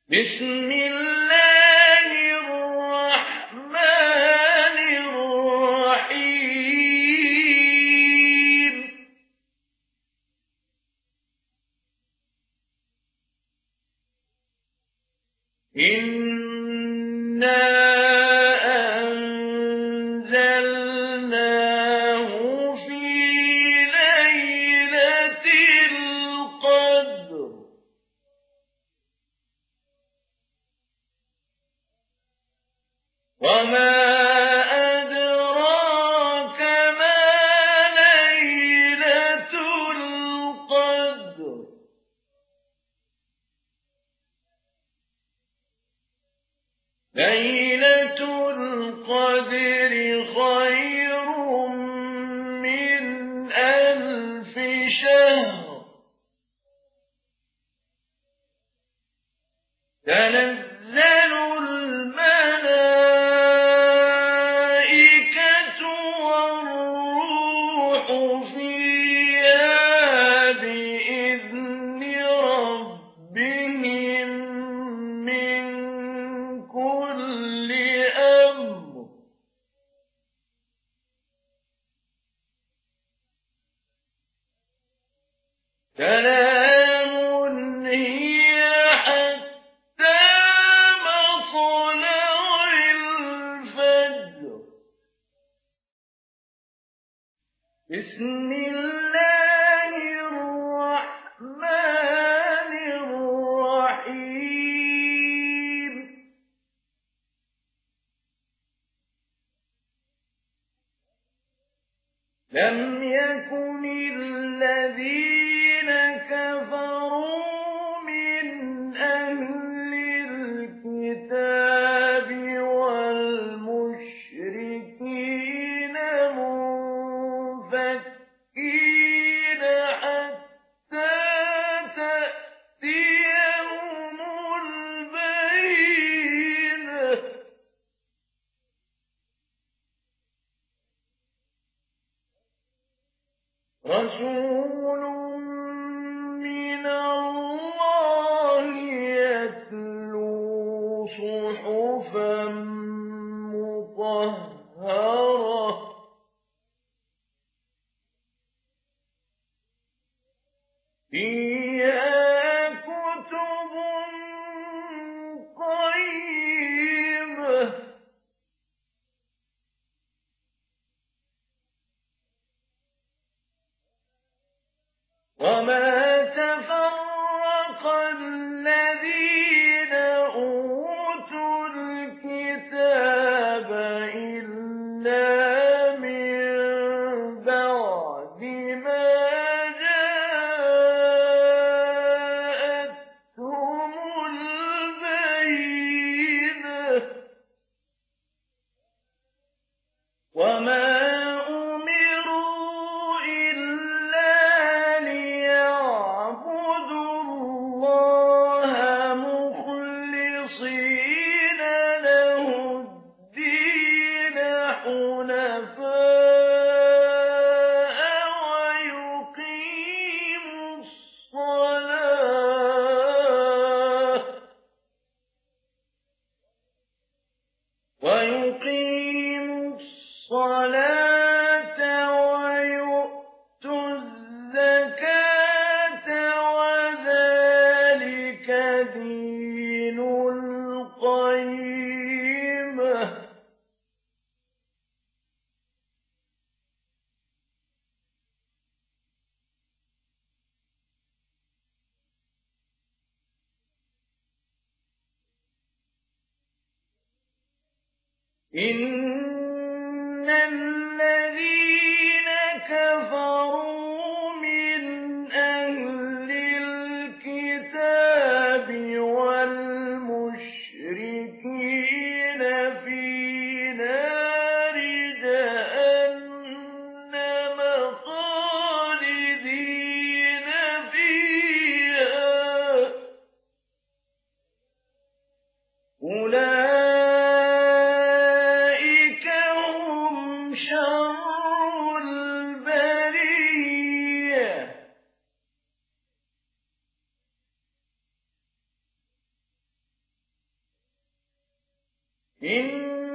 بسم الله الرحمن الرحيم إنا أنزلناه في ليلة القدر وما أدراك ما ليلة القدر ليلة القدر خير من 1000 شهر تنزل الملائكة والروح فيها بإذن ربهم من كل أمر سلام هي حتى مطلع الفجر بسم الله الرحمن الرحيم لم يكن الذين كفروا من أهل الكتاب والمشركين منفكين حتى تأتيهم البينة رسول من الله يتلو صحفا مطهرة فيها كتب قيمة وما تفرق الذين أوتوا الكتاب إلا من بعد ما جاءتهم البينة وما أمروا إلا ليعبدوا الله مخلصين له الدين حنفاء ويقيموا الصلاة ويؤتوا الزكاة وذلك دين القيمة إن الذين كفروا من أهل الكتاب والمشركين في نار جهنم خالدين فيها أولئك هم شر البرية إن